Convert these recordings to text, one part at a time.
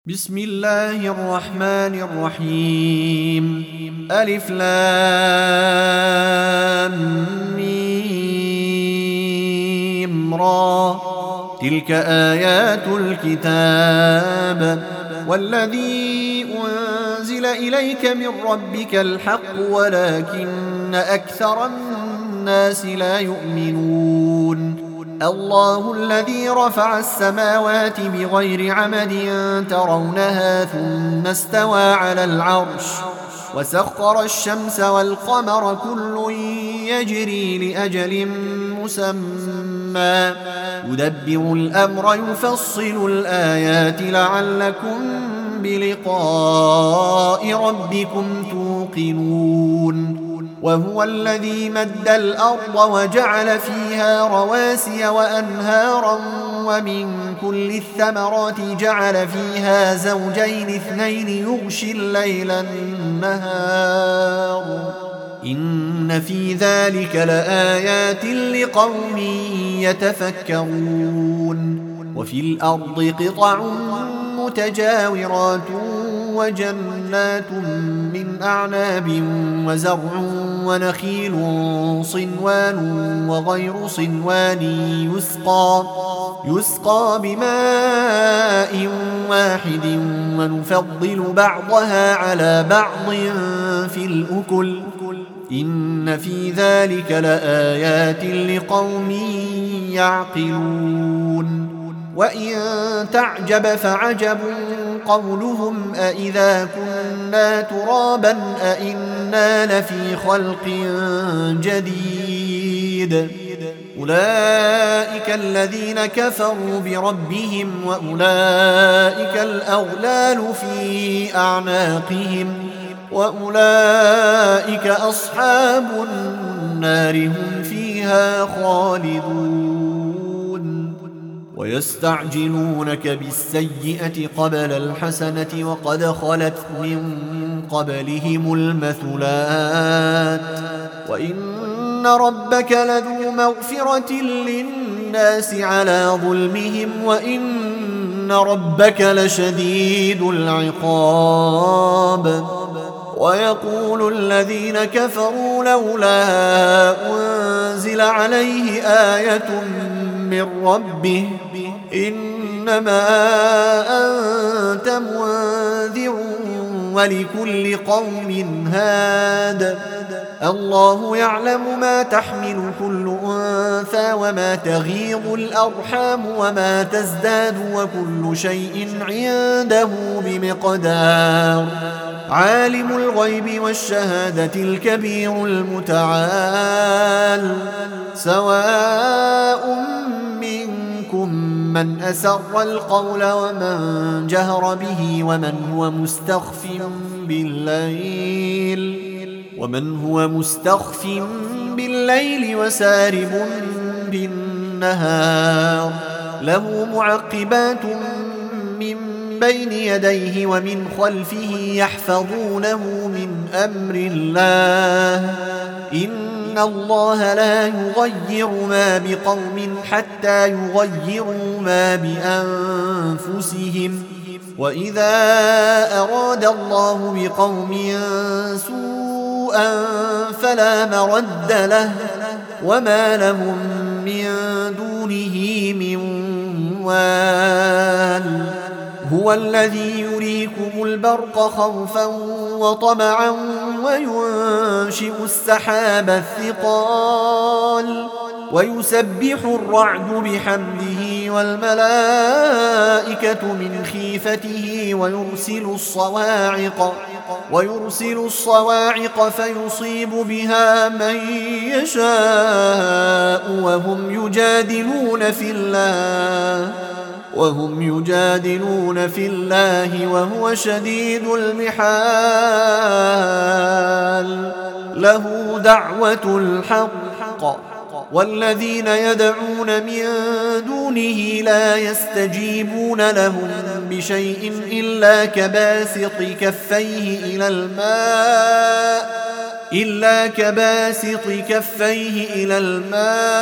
بسم الله الرحمن الرحيم. ألف لام ميم را. تلك آيات الكتاب والذي أنزل إليك من ربك الحق ولكن أكثر الناس لا يؤمنون. الله الذي رفع السماوات بغير عمد ترونها ثم استوى على العرش وسخر الشمس والقمر كل يجري لأجل مسمى يدبر الأمر يفصل الآيات لعلكم بلقاء ربكم توقنون. وهو الذي مد الأرض وجعل فيها رواسي وأنهارا ومن كل الثمرات جعل فيها زوجين اثنين يغشي الليل النهار إن في ذلك لآيات لقوم يتفكرون. وفي الأرض قطع متجاورات وجنات من أعناب وزرع ونخيل صنوان وغير صنوان يسقى بماء واحد ونفضل بعضها على بعض في الأكل إن في ذلك لآيات لقوم يعقلون. وإن تعجب فعجب قولهم أإذا كنا ترابا أإنا لفي خلق جديد أولئك الذين كفروا بربهم وأولئك الأغلال في أعناقهم وأولئك أصحاب النار هم فيها خالدون. ويستعجلونك بالسيئة قبل الحسنة وقد خلت من قبلهم المثلات وإن ربك لذو مغفرة للناس على ظلمهم وإن ربك لشديد العقاب. ويقول الذين كفروا لولا أنزل عليه آية من ربه إنما أنت منذر ولكل قوم هاد الله يعلم ما تحمل كل أنثى وما تغيض الأرحام وما تزداد وكل شيء عنده بمقدار. عالم الغيب والشهادة الكبير المتعال سواء منكم من أسر القول ومن جهر به ومن هو مستخف بالليل وسارب بالنهار له معقبات من بين يديه ومن خلفه يحفظونه من أمر الله إن الله لا يغير ما بقوم حتى يغيروا ما بأنفسهم وإذا أراد الله بقوم سوءا فلا مرد له وما لهم من دونه من وال. هو الذي يريكم البرق خوفا وطمعا وينشئ السحاب الثقال ويسبح الرعد بحمده والملائكة من خيفته ويرسل الصواعق فيصيب بها من يشاء وهم يجادلون في الله وهو شديد المحال. له دعوة الحق والذين يدعون من دونه لا يستجيبون لهم بشيء إلا كباسط كفيه إلى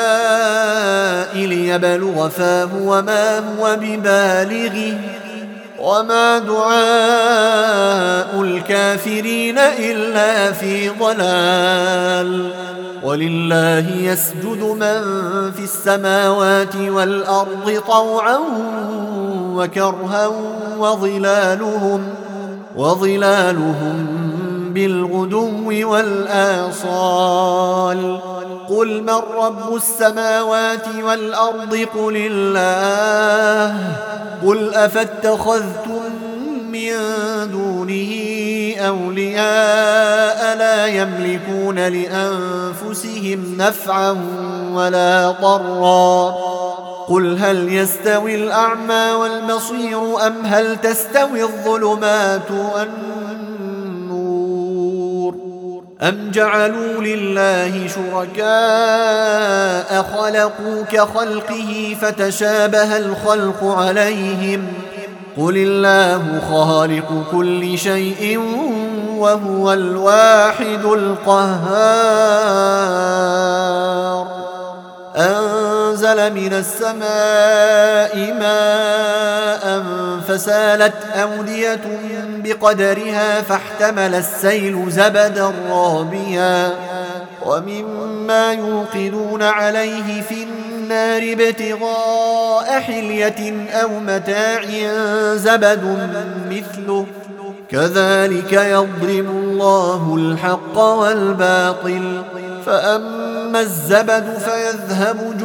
الماء ليبلغ فاه وما هو ببالغه وما دعاء الكافرين إلا في ضلال ولله يسجد من في السماوات والأرض طوعا وكرها وظلالهم بالغدو والآصال قل من رب السماوات والأرض قل الله قل أفاتخذتم من دونه أولياء لا يملكون لأنفسهم نفعا ولا ضرا قل هل يستوي الأعمى والبصير أم هل تستوي الظلمات والنور أم جعلوا لله شركاء خلقوا كخلقه فتشابه الخلق عليهم قل الله خالق كل شيء وهو الواحد القهار أنزل من السماء ماء فسالت أودية بقدرها فاحتمل السيل زبدا رابيا ومما يوقدون عليه في النار ابتغاء حلية أو متاع زبد مثله كذلك يضرب الله الحق والباطل فأما الزبد فيذهب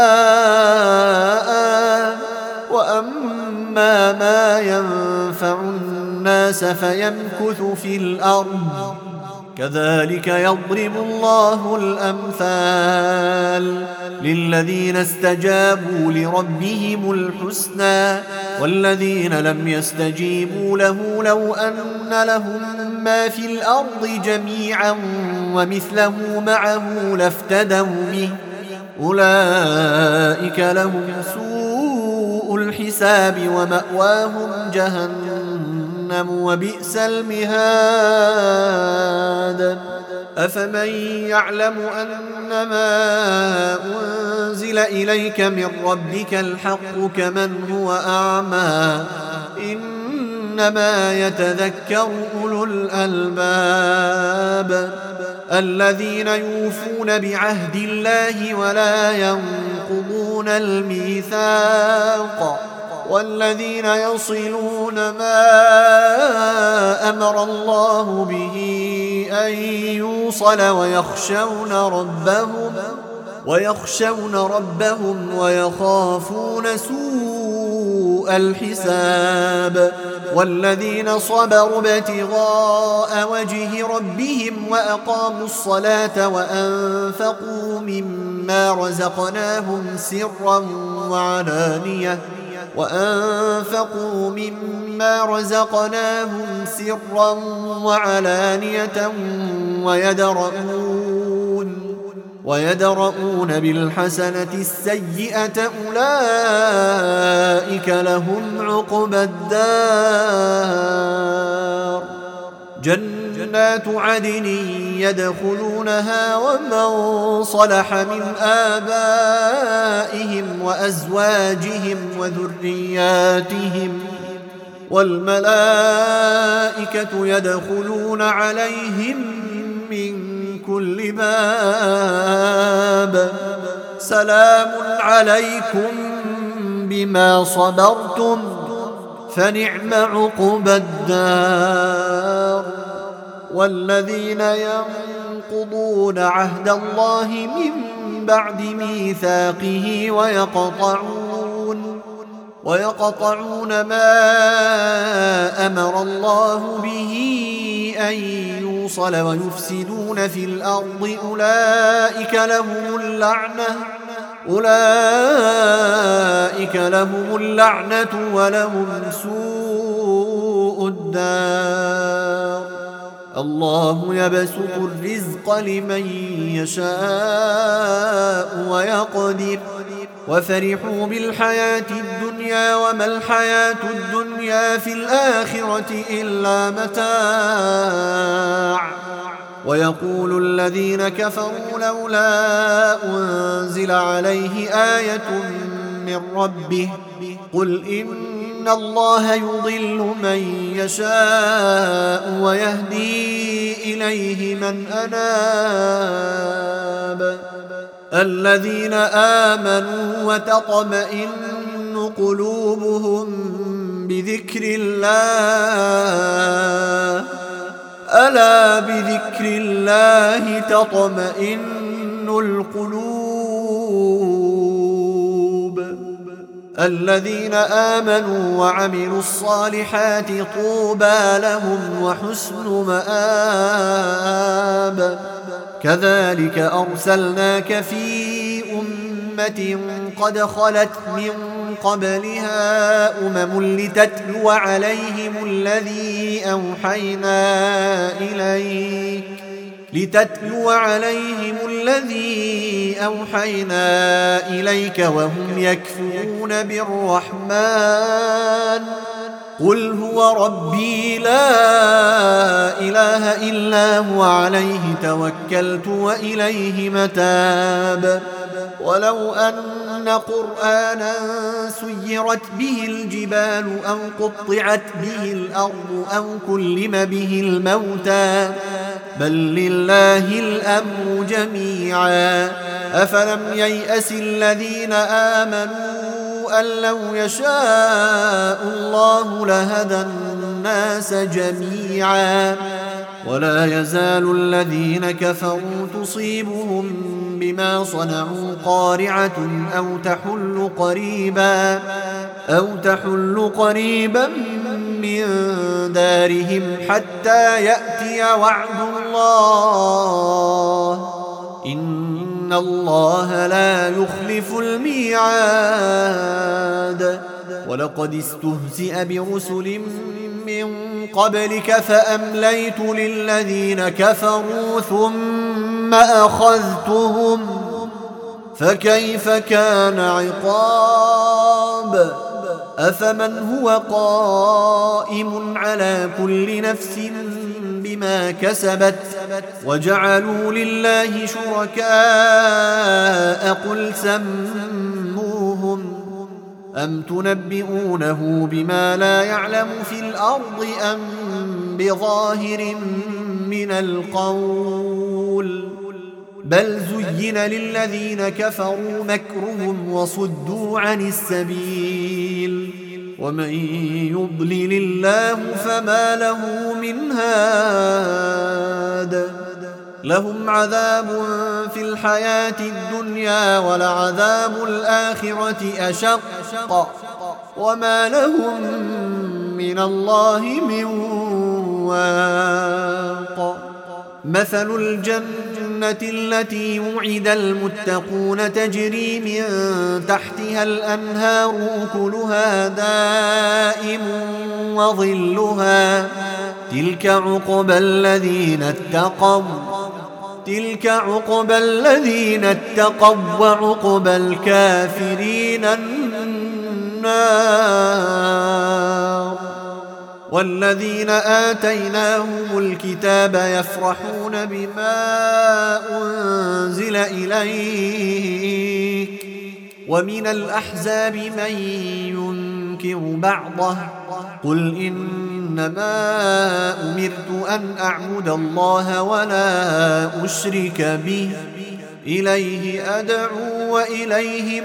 جفاء وأما ما ينفع الناس فيمكث في الأرض كذلك يضرب الله الأمثال للذين استجابوا لربهم الحسنى والذين لم يستجيبوا له لو أن لهم ما في الأرض جميعا ومثله معه لافتدوا به أولئك لهم سوء الحساب ومأواهم جهنم وبئس المهاد أفمن يعلم أنما أنزل إليك من ربك الحق كمن هو أعمى إنما يتذكر أولو الألباب الذين يوفون بعهد الله ولا ينقضون الميثاق والذين يصلون ما أمر الله به أن يوصل ويخشون ربهم ويخافون سوء الحساب والذين صبروا ابتغاء وجه ربهم وأقاموا الصلاة وأنفقوا مما رزقناهم سرا وعلانية ويدرؤون بالحسنة السيئة أولئك لهم عقبى الدار جنات عدن يدخلونها ومن صلح من آبائهم وأزواجهم وذرياتهم والملائكة يدخلون عليهم من كل باب سلام عليكم بما صبرتم فنعم عقبى الدار والذين ينقضون عهد الله من بعد ميثاقه ويقطعون ما أمر الله به أن يوصل ويفسدون في الأرض أولئك لهم اللعنة ولهم سوء الدار الله يبسط الرزق لمن يشاء ويقدر وفرحوا بالحياة الدنيا وما الحياة الدنيا في الآخرة إلا متاع ويقول الذين كفروا لولا أنزل عليه آية من ربه قل إن الله يضل من يشاء ويهدي إليه من أناب الذين آمنوا وتطمئن قلوبهم بذكر الله ألا بذكر الله تطمئن القلوب الذين آمنوا وعملوا الصالحات طوبى لهم وحسن مآب كذلك أرسلناك في أمة قد خلت من قبلها لتتلو عليهم الذي أوحينا إليك وهم يكفرون بالرحمن قل هو ربي لا إله إلا هو عليه توكلت وإليه متاب ولو أن قرآنا سيرت به الجبال أو قطعت به الأرض أو كلم به الموتى بل لله الأمر جميعا أفلم ييأس الذين آمنوا أن لو يشاء الله لهدى الناس جميعا ولا يزال الذين كفروا تصيبهم بما صنعوا قارعة أو تحل قريبا من دارهم حتى يأتي وعد الله إن الله لا يخلف الميعاد ولقد استهزئ برسل من قبلك فأمليت للذين كفروا ثم أخذتهم فكيف كان عقاب أفمن هو قائم على كل نفس بما كسبت وجعلوا لله شركاء قل سموهم أم تنبئونه بما لا يعلم في الأرض أم بظاهر من القول بل زين للذين كفروا مكرهم وصدوا عن السبيل ومن يضلل الله فما له من هاد لهم عذاب في الحياة الدنيا ولعذاب الآخرة أشق وما لهم من الله من واق مثل الجنة التي وعد المتقون تجري من تحتها الأنهار أكلها دائم وظلها تلك عقبى الذين اتقوا وعقبى الكافرين النار والذين آتيناهم الكتاب يفرحون بما أنزل إليك ومن الأحزاب من ينكر بعضه قل إنما أمرت أن أعبد الله ولا أشرك به إليه أدعو وإليه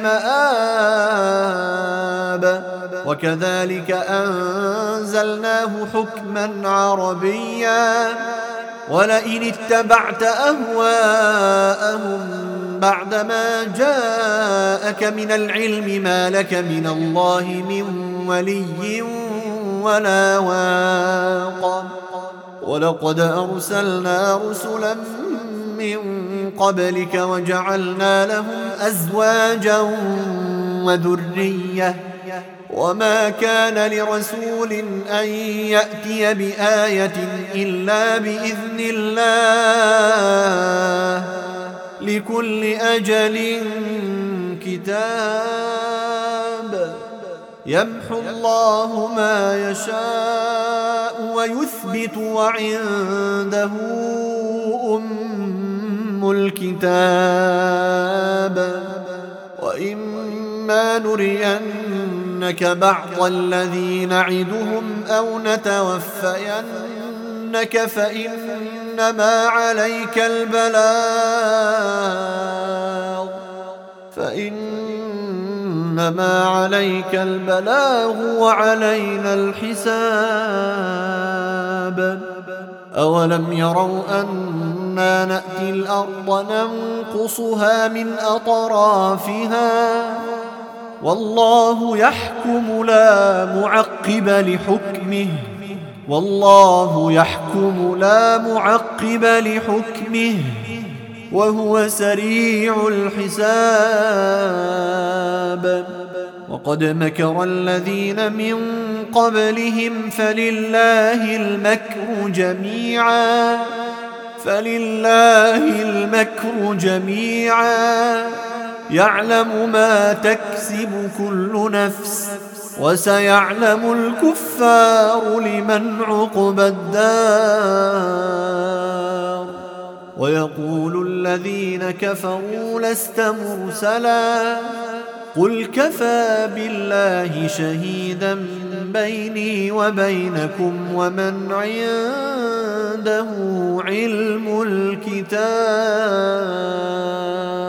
مآب وكذلك أنزلناه حكما عربيا ولئن اتبعت أهواءهم بعدما جاءك من العلم ما لك من الله من ولي ولا واق ولقد أرسلنا رسلا من قبلك وجعلنا لهم أزواجا وذرية وما كان لرسول أن يأتي بآية إلا بإذن الله لكل أجل كتاب يمحو الله ما يشاء ويثبت وعنده أم الكتاب وإما نرينك نرينك بعض الذي نعدهم أو نتوفينك فإنما عليك البلاغ وعلينا الحساب. أولم يروا أنا نأتي الأرض ننقصها من أطرافها والله يحكم لا معقب لحكمه وهو سريع الحساب. وقد مكر الذين من قبلهم فلله المكر جميعا يعلم ما تكسب كل نفس وسيعلم الكفار لمن عقبى الدار. ويقول الذين كفروا لست مرسلا قل كفى بالله شهيدا بيني وبينكم ومن عنده علم الكتاب.